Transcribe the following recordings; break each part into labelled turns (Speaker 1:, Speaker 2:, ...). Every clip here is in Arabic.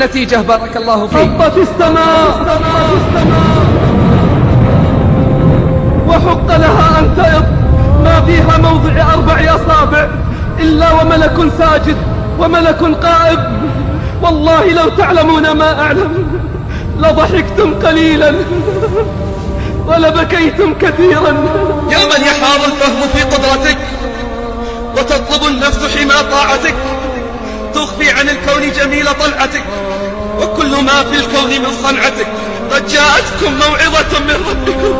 Speaker 1: النتيجة بارك الله فيك.
Speaker 2: حط في السماء وحق لها أن تئط ما فيها موضع 4 أصابع إلا وملك ساجد وملك قائم. والله لو تعلمون ما أعلم لضحكتم قليلا ولبكيتم كثيرا.
Speaker 3: يا من يحار الفهم في قدرتك وتطلب النفس حمى طاعتك، تخفي عن الكون جميل طلعتك وكل ما في الكون من صنعتك. قد جاءتكم موعظة من ربكم،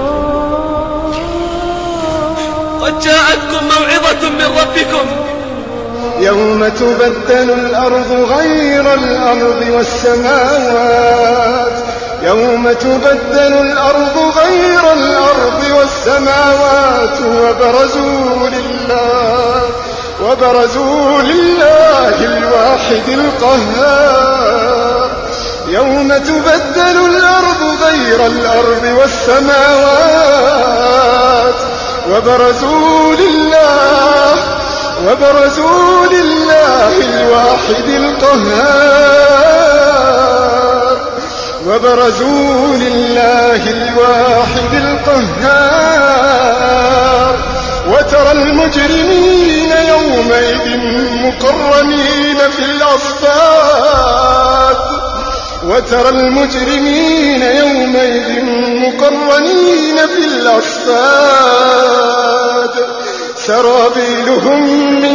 Speaker 3: قد جاءتكم موعظة من ربكم.
Speaker 4: يوم تبدل الأرض غير الأرض والسماوات، يوم تبدل الأرض غير الأرض والسماوات وبرزوا لله الواحد القهار. يوم تبدل الأرض غير الأرض والسماوات وبرزوا لله الواحد القهار، وبرزوا لله الواحد القهار. وترى المجرمين يومئذ مقرنين في الأصفاد، وترى المجرمين يومئذ مقرنين في الأصفاد. سرابيلهم من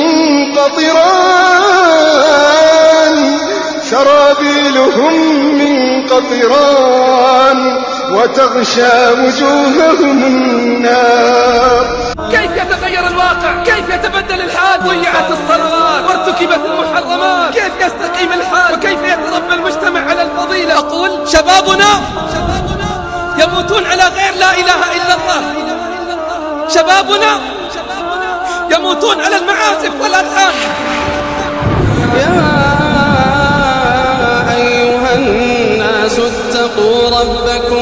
Speaker 4: قطران وتغشى وجوههم النار.
Speaker 1: كيف يتغير الواقع؟ كيف يتبدل الحال؟ ضيعت الصلوات وارتكبت المحرمات. كيف يستقيم الحال وكيف يتربى المجتمع على الفضيلة؟ أقول شبابنا يموتون على غير لا إله إلا الله، شبابنا يموتون على المعازف والألحان.
Speaker 5: يا أيها الناس اتقوا ربكم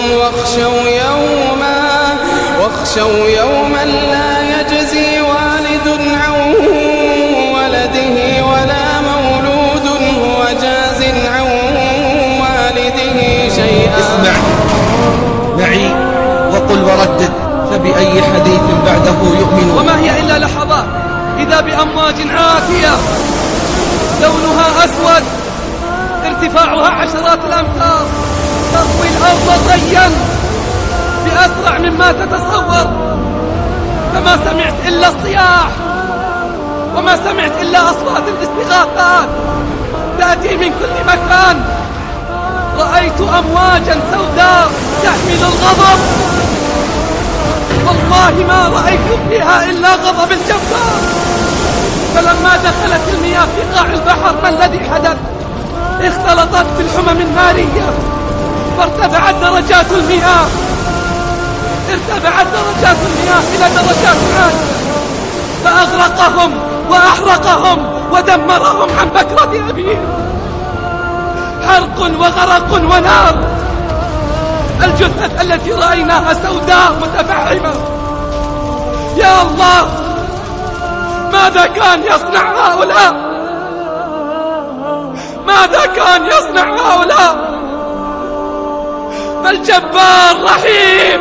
Speaker 5: واخشوا يوما لا يجزي والد عن ولده ولا مولود هو جاز عن والده شيئا.
Speaker 3: اسمع معي وقل وردد، فبأي حديث بعده يؤمن.
Speaker 2: وما هي إلا لحظات إذا بأمواج عاتية لونها أسود ارتفاعها 10 الأمتار تطوي الأرض طيا بأسرع مما تتصور. فما سمعت إلا الصياح وما سمعت إلا أصوات الاستغاثات تأتي من كل مكان. رأيت أمواجا سوداء تحمل الغضب، والله ما رأيت فيها إلا غضب الجبار. فلما دخلت المياه في قاع البحر ما الذي حدث؟ اختلطت بالحمم النارية فارتفعت درجات المياه، إلى درجات عالية فأغرقهم وأحرقهم ودمرهم عن بكرة أبيهم. حرق وغرق ونار. الجثة التي رأيناها سوداء متفحمة. يا الله، ماذا كان يصنع هؤلاء؟ ماذا كان يصنع هؤلاء؟ الجبار رحيم.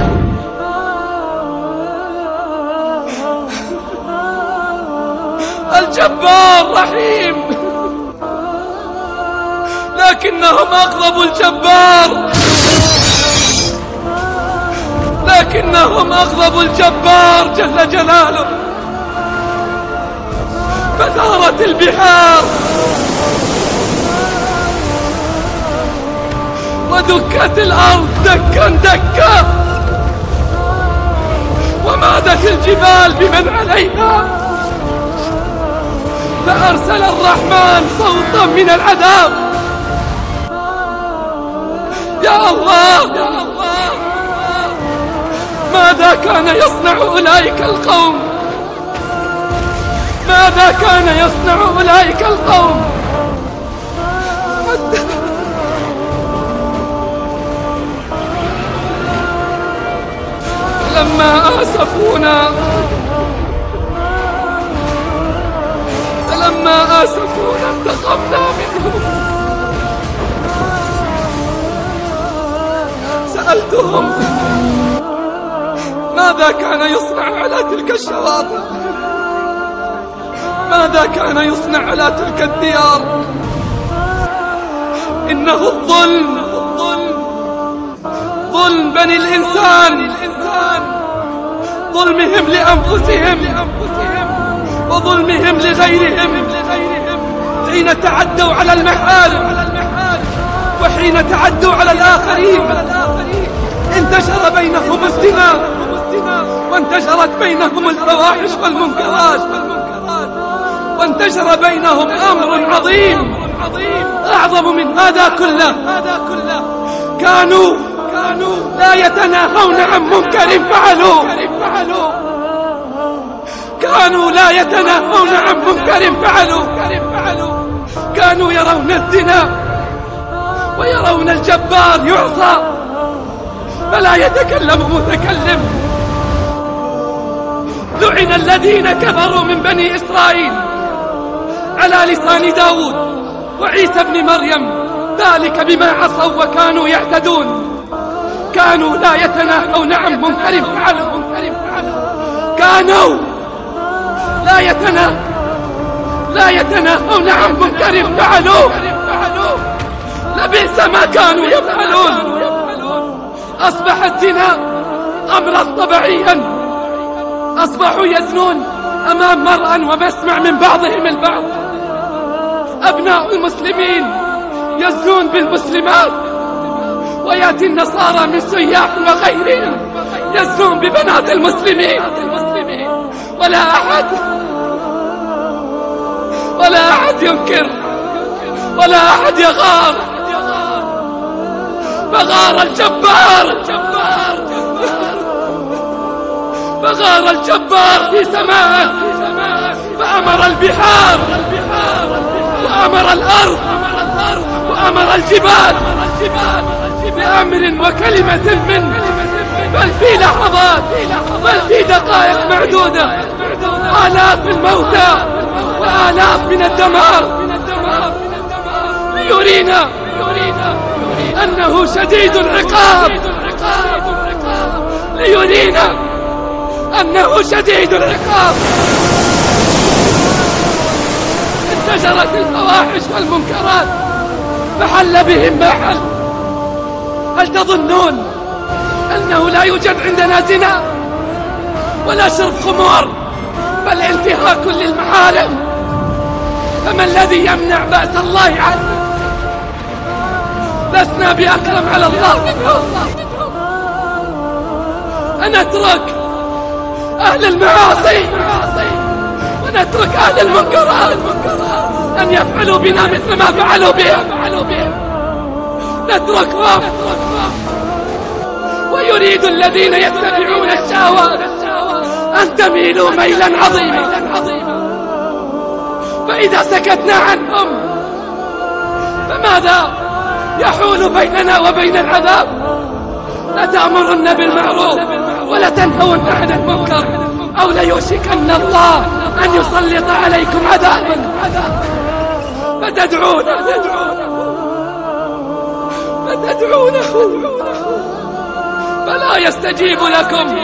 Speaker 2: الجبار رحيم، لكنهم أغضبوا الجبار، لكنهم أغضبوا الجبار جل جلاله. فثارت البحار ودكت الأرض دكا دكا، ومادت الجبال بمن عليها. فأرسل الرحمن صوتا من العذاب. يا الله، يا الله، ماذا كان يصنع أولئك القوم؟ ماذا كان يصنع أولئك القوم؟ لما آسفونا انتقمنا منهم. سألتهم ماذا كان يصنع على تلك الشواطئ، ماذا كان يصنع على تلك الديار؟ إنه الظلم، ظلم بني الإنسان، ظلمهم لأنفسهم وظلمهم لغيرهم حين تعدوا على المحارم وحين تعدوا على الآخرين. انتشر بينهم الزنا وانتشرت بينهم الفواحش والمنكرات وانتشر بينهم أمر عظيم أعظم من هذا كله. كانوا لا يتناهون عن منكر فعلوا، كانوا لا يتناهون عن منكر فعلوا. كانوا يرون الزنا ويرون الجبار يعصى فلا يتكلم متكلم. لعن الذين كفروا من بني إسرائيل على لسان داود وعيسى بن مريم، ذلك بما عصوا وكانوا يعتدون. كانوا لا يتناهون عن منكر فعلوا، كانوا لا يتناهون عن منكر فعلوا. لبئس ما كانوا يفعلون. أصبح الزنا أمرا طبيعيا، أصبحوا يزنون أمام مرأى ومسمع من بعضهم البعض. أبناء المسلمين يزنون بالمسلمات، ويأتي النصارى من سياح وغيرهم يزنون ببنات المسلمين، ولا أحد ينكر ولا أحد يغار. فغار الجبار في سماءه فأمر البحار وأمر الأرض وأمر الجبال بأمر وكلمة منه، بل في لحظات، بل في دقائق معدودة آلاف الموتى وآلاف من الدمار، ليرينا أنه شديد العقاب، ليرينا أنه شديد العقاب. انتشرت الفواحش والمنكرات فحل بهم ما حل. هل تظنون أنه لا يوجد عندنا زنا ولا شرب خمور بل انتهاك للمحارم؟ فما الذي يمنع بأس الله عنه؟ لسنا بأكرم على الله منهم. أنترك أهل المعاصي ونترك أهل المنكرات أن يفعلوا بنا مثل ما فعلوا بهم، نتركهم. ويريد الذين يتبعون الشهوات أن تميلوا ميلا عظيما، فإذا سكتنا عنهم فماذا يحول بيننا وبين العذاب؟ لتأمرن بالمعروف ولتنهون عن المنكر أو ليوشكن الله أن يسلط عليكم عذابا فتدعونه فلا يستجيب لكم.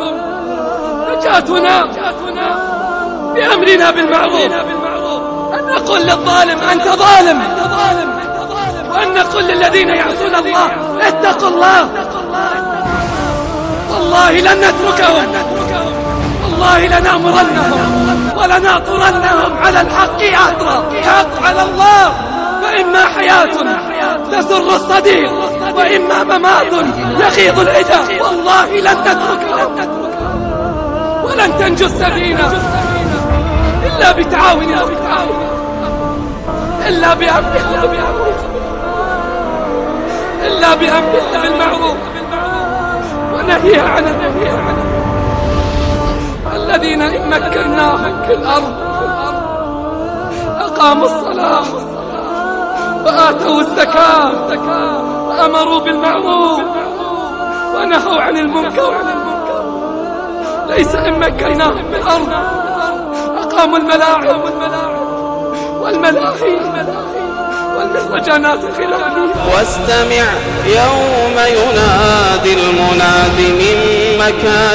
Speaker 2: نجاتنا بأمرنا بالمعروف، أن نقول للظالم أنت ظالم، وأن نقول للذين يعصون الله اتقوا الله. والله لن نتركهم، والله لنأمرنهم ولناطرنهم على الحق عطرا. حق على الله، فإما حياة تسر الصديق وإما ممات يغيظ العدا. والله لن نتركهم ولن تنجو السفينة إلا بتعاون الله، إلا بأمره بالمعروف ونهيها عن النهي. الذين إن مكناهم في الأرض أقاموا الصلاة وآتوا الزكاة وأمروا بالمعروف ونهوا عن المنكر. ليس إن مكناهم في الأرض أقاموا الملاعب والملاهي والمهرجانات الخلافية.
Speaker 5: واستمع يوم ينادي المناد من مكان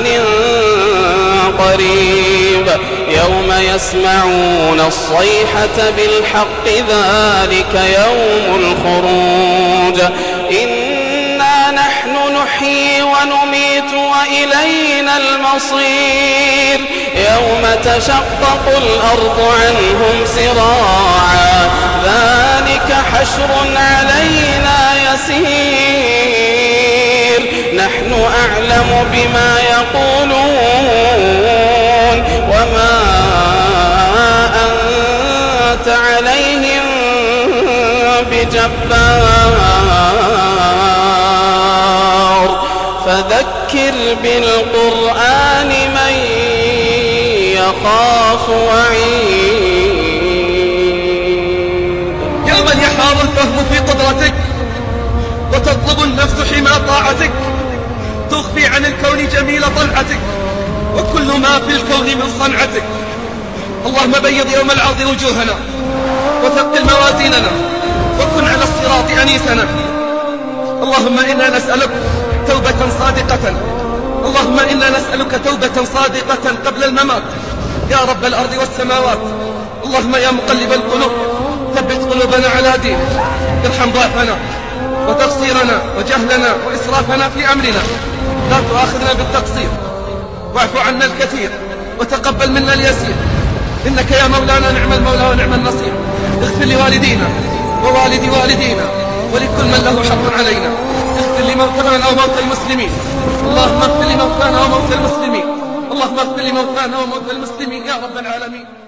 Speaker 5: قريب يوم يسمعون الصيحة بالحق ذلك يوم الخروج إنا نحن نحيي ونميت وإلينا المصير يوم تشقق الأرض عنهم سراعا ذلك حشر علينا يسير نحن أعلم بما يقولون وما أنت عليهم بجبار فذكر بالقرآن من يخاف وعيد.
Speaker 3: يوما يحار الفهم في قدرتك وتطلب النفس حمى طاعتك تخفي عن الكون جميل طلعتك وكل ما في الكون من صنعتك. اللهم بيض يوم العرض وجوهنا وثقل موازيننا وكن على الصراط أنيسنا. اللهم إنا نسألك توبة صادقة اللهم إنا نسألك توبة صادقة قبل الممات يا رب الأرض والسماوات. اللهم يا مقلب القلوب ثبت قلوبنا على دينك ارحم ضعفنا وتقصيرنا وجهلنا وإسرافنا في أمرنا لا تؤاخذنا بالتقصير واعف عنا الكثير وتقبل منا اليسير إنك يا مولانا نعم المولى ونعم النصير. اغفر لوالدينا ووالدي والدينا ولكل من له حق علينا. اغفر لموتانا وموتى المسلمين. اللهم اغفر لموتانا وموتى المسلمين. اللهم اغفر لموتانا وموتى المسلمين يا رب العالمين.